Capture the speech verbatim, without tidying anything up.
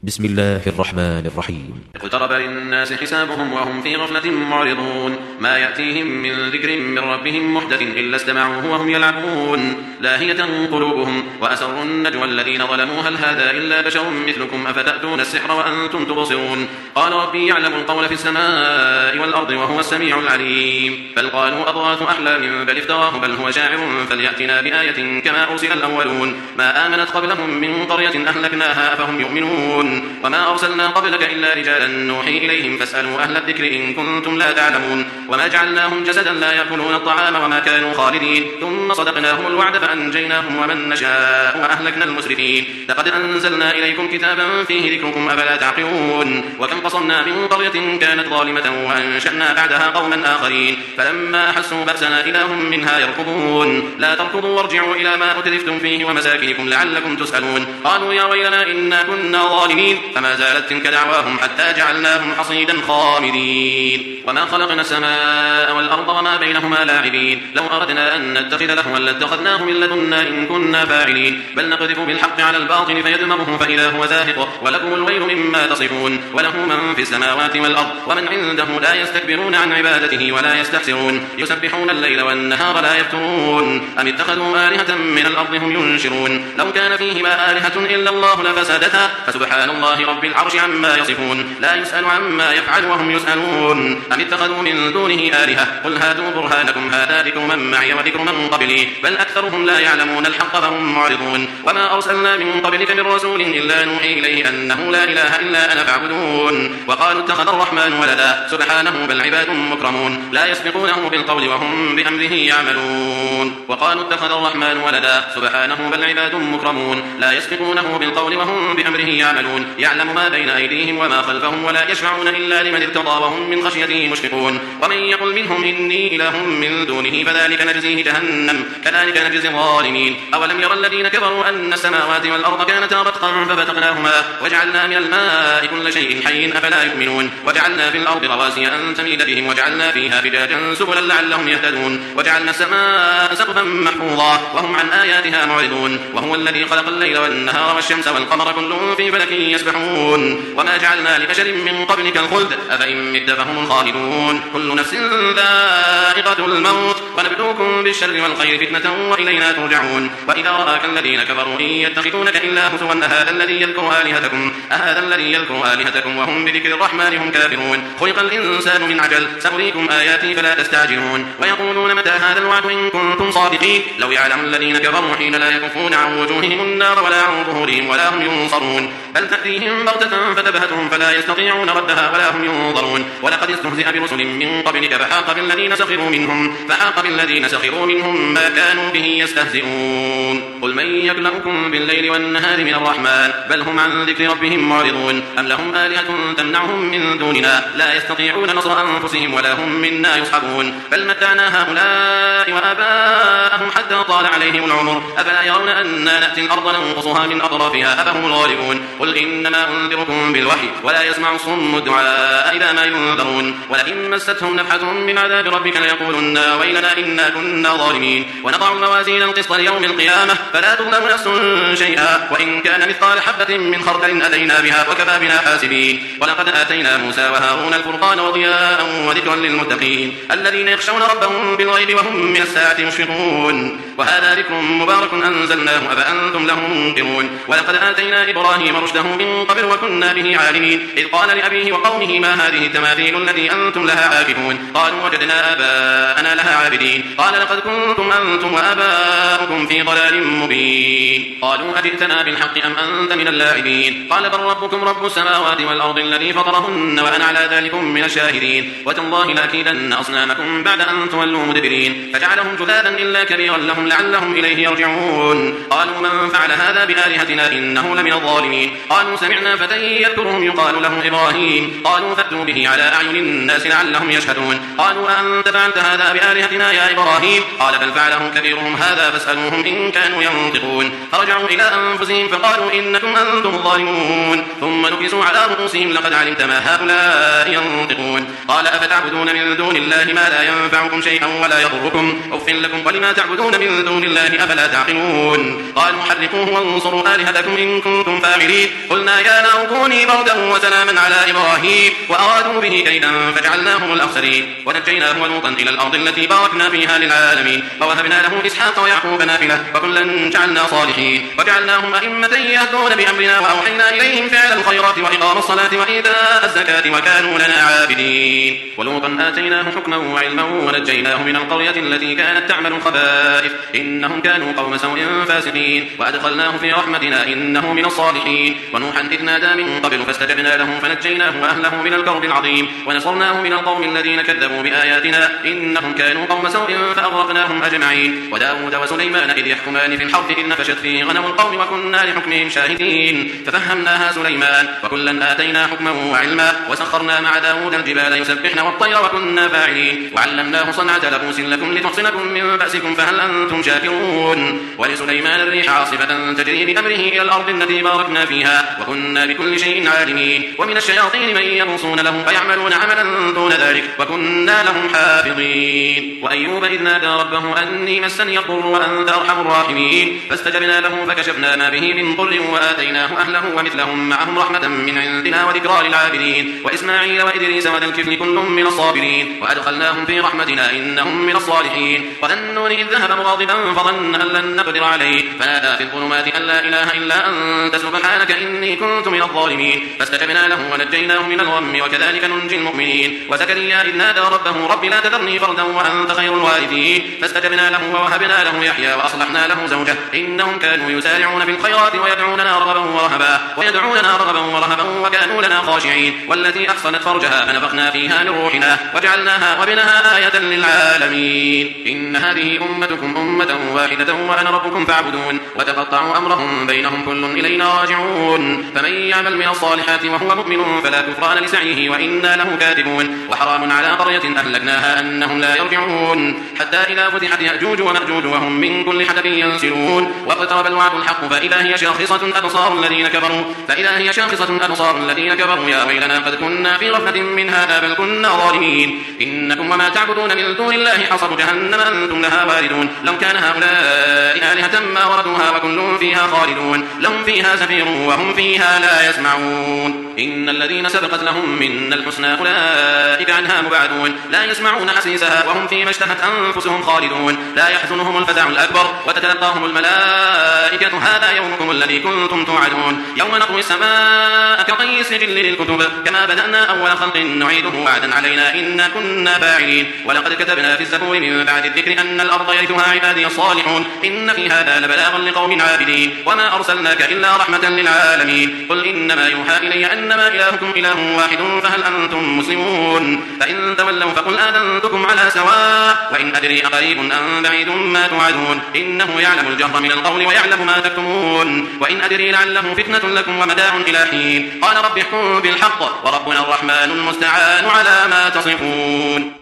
بسم الله الرحمن الرحيم. اقترب للناس حسابهم وهم في غفلة معرضون ما يأتيهم من ذكر من ربهم محدث إلا استمعوه وهم يلعبون لاهية قلوبهم وأسروا النجوى الذين ظلموا هل هذا إلا بشر مثلكم أفتأتون السحر وأنتم تبصرون قال ربي يعلم القول في السماء والأرض وهو السميع العليم بل قالوا أضغاث أحلام بل افتراه بل هو شاعر فليأتنا بآية كما أرسل الأولون ما آمنت قبلهم من قرية أهلكناها فهم يؤمنون وما أرسلنا قبلك إلا رجالا نوحي إليهم فاسألوا أهل الذكر إن كنتم لا تعلمون وما جعلناهم جسدا لا يأكلون الطعام وما كانوا خالدين ثم صدقناهم الوعد فأنجيناهم ومن نشاء وأهلكنا المسرفين لقد أنزلنا إليكم كتابا فيه ذكركم أفلا تعقلون وكم قصمنا من قرية كانت ظالمة وأنشأنا بعدها قوما آخرين فلما أحسوا بأسنا إذا هم منها يركضون لا تركضوا وارجعوا إلى ما أترفتم فيه ومساكنكم لعلكم تسألون قالوا يا ويلنا إنا كنا ظالمين فما زالت تلك دعواهم حتى جعلناهم حصيدا خامدين وما خلقنا السماء والأرض وما بينهما لاعبين لو أردنا أن نتخذ لهوا لاتخذناه من لدنا إن كنا فاعلين بل نقذف بالحق على الباطل فيدمغه فإذا هو زاهق ولكم الويل مما تصفون وله من في السماوات والأرض ومن عنده لا يستكبرون عن عبادته ولا يستحسرون يسبحون الليل والنهار لا يفترون أم اتخذوا آلهة من الأرض هم ينشرون لو كان فيهما آلهة إلا الله لفسدتا فسبحان الله رب العرش عما يصفون لا يسأل عما يفعل وهم يسألون أم اتخذوا من دونه آلهة قل هاتوا برهانكم هذا ذكر من معي وذكر من قبلي بل أكثرهم لا يعلمون الحق فهم معرضون وما أرسلنا من قبلك من رسول إلا نوحي إليه أنه لا إله إلا أنا فاعبدون وقالوا اتخذ الرحمن ولدا سبحانه بل عباد مكرمون لا يسبقونه بالقول وهم بأمره يعملون وقالوا اتخذ الرحمن ولدا سبحانه بل عباد مكرمون لا يسبقونه بالقول وهم بأمره يعملون يعلم ما بين أيديهم وما خلفهم ولا يشفعون إلا لمن ارتضى وهم من خشيته مشفقون ومن يقل منهم إني إله من دونه فذلك نجزيه جهنم كذلك نجزي الظالمين أولم يرى الذين كفروا أن السماوات والأرض كانتا رتقا ففتقناهما وجعلنا من الماء كل شيء حي أفلا يؤمنون وجعلنا في الأرض رواسي أن تميد بهم وجعلنا فيها فجاجا سبلا لعلهم يهتدون وجعلنا السماء سقفا محفوظا وهم عن آياتها معرضون وهو الذي خلق الليل والنهار والشمس والقمر كل في فلك يسبحون وما جعلنا لبشر من قبلك الخلد أفإن مت فهم الخالدون كل نفس ذائقة الموت ونبلوكم بالشر والخير فتنة وإلينا ترجعون وإذا رآك الذين كفروا إن يتخذونك إلا هزوا أهذا الذي يذكر آلهتكم أهذا الذي يذكر آلهتكم وهم بذكر الرحمن هم كافرون خلق الإنسان من عجل سأريكم آياتي فلا تستعجلون ويقولون متى هذا الوعد إن كنتم صادقين لو يعلم الذين كفروا حين لا يكفون عن وجوههم النار ولا عن ظهورهم ولا هم ينصرون بل تأتيهم بغتة فتبهتهم فلا يستطيعون ردها ولا هم ينظرون ولقد استهزئ برسل من قبلك فحاق بالذين سخروا منهم فحاق بالذين سخروا منهم ما كانوا به يستهزئون قل من يكلؤكم بالليل والنهار من الرحمن بل هم عن ذكر ربهم معرضون أم لهم آلهة تمنعهم من دوننا لا يستطيعون نصر أنفسهم ولا هم منا يصحبون بل متعنا هؤلاء وآباءهم حتى طال عليهم العمر أفلا يرون أنا نأتي الأرض ننقصها من أطرافها أفهم الغالبون قل إنما أنذركم بالوحي ولا يسمع الصم الدعاء إذا ما ينذرون ولئن مستهم نفحة من عذاب ربك ليقولن ويلنا إنا كنا ظالمين ونضع الموازين القسط ليوم القيامة فلا تظلم نفس شيئا وإن كان مثقال حبة من خردل أتينا بها وكفى بنا حاسبين ولقد آتينا موسى وهارون الفرقان وضياء وذكرا للمتقين الذين يخشون ربهم بالغيب وهم من الساعة مشفقون وهذا ذكر مبارك أنزلناه أفأنتم له منكرون ولقد آتينا إبراهيم رشده من قبل وكنا به عالمين إذ قال لأبيه وقومه ما هذه التماثيل التي أنتم لها عاكفون قالوا وجدنا آباءنا لها عابدين قال لقد كنتم أنتم وآباؤكم في ضلال مبين قالوا أجئتنا بالحق أم أنت من اللاعبين قال بل ربكم رب السماوات والأرض الذي فطرهن وأنا على ذلكم من الشاهدين وتالله لأكيدن أصنامكم بعد أن تولوا مدبرين فجعلهم جذاذا إلا كبيرا لهم لعلهم إليه يرجعون قالوا من فعل هذا بآلهتنا إنه لمن الظالمين قالوا سمعنا فتى يذكرهم يقال له إبراهيم قالوا فأتوا به على أعين الناس لعلهم يشهدون قالوا أنت فعلت هذا بآلهتنا يا إبراهيم قال بل فعله كبيرهم هذا فاسألوهم إن كانوا ينطقون فرجعوا إلى أنفسهم فقالوا إنكم أنتم الظالمون ثم ونكسوا على رؤوسهم لقد علمت ما هؤلاء ينطقون قال أفتعبدون من دون الله ما لا ينفعكم شيئا ولا يضركم أف لكم ولما تعبدون من دون الله أفلا تعقلون قالوا حرقوه وانصروا آلهتكم إن كنتم فاعلين قلنا يا نار كوني بردا وسلاما على إبراهيم وأرادوا به كيدا فجعلناهم الأخسرين ونجيناه ولوطا إلى الأرض التي باركنا فيها للعالمين ووهبنا له إسحاق ويعقوب نافلة وكلا جعلنا صالحين وجعلناهم أئمة يهدون بأمرنا وأوحينا إليهم فعل الخيرات وإقام الصلاة وإيتاء الزكاة وكانوا لنا عابدين ولوطا آتيناه حكما وعلما ونجيناه من القرية التي كانت تعمل الخبائث إنهم كانوا قوم سوء فاسقين وأدخلناه في رحمتنا إنه من الصالحين ونوحا إذ نادى من قبل فاستجبنا له فنجيناه وأهله من الكرب العظيم ونصرناه من القوم الذين كذبوا بآياتنا إنهم كانوا قوم سوء فأغرقناهم أجمعين وداود وسليمان إذ يحكمان في الحرث إذ نفشت فيه غنم القوم وكنا لحكمهم شاهدين ففهمناها سليمان وكلا آتينا حكما وعلما وسخرنا مع داود الجبال يسبحن والطير وكنا فاعلين وعلمناه صنعة لبوس لكم لتحصنكم من بأسكم فهل أنتم شاكرون ولسليمان الريح عاصفة تجري بأمره إلى الأرض التي باركنا فيها وكنا بكل شيء عالمين ومن الشياطين من يغوصون له فيعملون عملا دون ذلك وكنا لهم حافظين وأيوب إذ نادى ربه أني مسني الضر وأنت أرحم الراحمين فاستجبنا له فكشفنا ما به من ضر وآتيناه أهله ومثلهم معهم رحمة من عندنا وذكرى للعابدين وإسماعيل وإدريس وذا الكفل كل من الصابرين وأدخلناهم في رحمتنا إنهم من الصالحين وذنون إذ ذهب مغاضبا فظن أن لن نقدر عليه فنادى في الظلمات أن لا إله إلا أنت سبحانك إني كنت من الظالمين فاستجبنا له ونجيناه من الغم وكذلك ننجي المؤمنين وزكريا إذ نادى ربه رب لا تذرني فردا وأنت خير الوارثين فاستجبنا له ووهبنا له يحيى وأصلحنا له زوجه إنهم كانوا يسارعون في الخيرات ويدعوننا رغبا ورهبا ويدعوننا رغبا ورهبا وكانوا لنا خاشعين والتي أحصنت فرجها فنفخنا فيها من روحنا وجعلناها وابنها آية للعالمين إن هذه أمتكم أمة واحدة وأنا ربكم فاعبدون وتقطعوا أمرهم بينهم كل إلينا راجعون فمن يعمل من الصالحات وهو مؤمن فلا كفران لسعيه وإنا له كاتبون وحرام على قرية أهلكناها أنهم لا يرجعون حتى إذا فتحت يأجوج ومأجوج وهم من كل حدب ينسلون واقترب الوعد الحق فإذا هي شاخصة أبصار الذين كفروا فإذا هي شاخصة أبصار الذين كفروا يا ويلنا قد كنا في غفلة من هذا بل كنا ظالمين إنكم وما تعبدون من دون الله حصب جهنم أنتم لها واردون لو كان هؤلاء آلهة ما وردوها وكل فيها خالدون لهم فيها زفير وهم فيها لا يسمعون إن الذين سبقت لهم من الحسنى أولئك عنها مبعدون لا يسمعون حسيسها وهم فيما اشتهت أنفسهم خالدون لا يحزنهم الفزع الأكبر وتتلقاهم الملائكة هذا يومكم الذي كنتم توعدون يوم نطوي السماء كطي السجل للكتب كما بدأنا أول خلق نعيده وعدا علينا إنا كنا فاعلين ولقد كتبنا في الزبور من بعد الذكر أن الأرض يرثها عبادي الصالحون إن في هذا لبلاغا لقوم عابدين وما أرسلناك إلا رحمة للعالمين قل إنما يوحى إلي أنما إلهكم إله واحد فهل أنتم مسلمون فإن تولوا فقل آذنتكم على سواء وإن أدري أقريب أم بعيد ما توعدون إنه يعلم الجهر من القول ويعلم ما تكتمون وإن أدري لعله فتنة لكم ومتاع إلى حين قال رب احكم بالحق وربنا الرحمن المستعان على ما تصفون.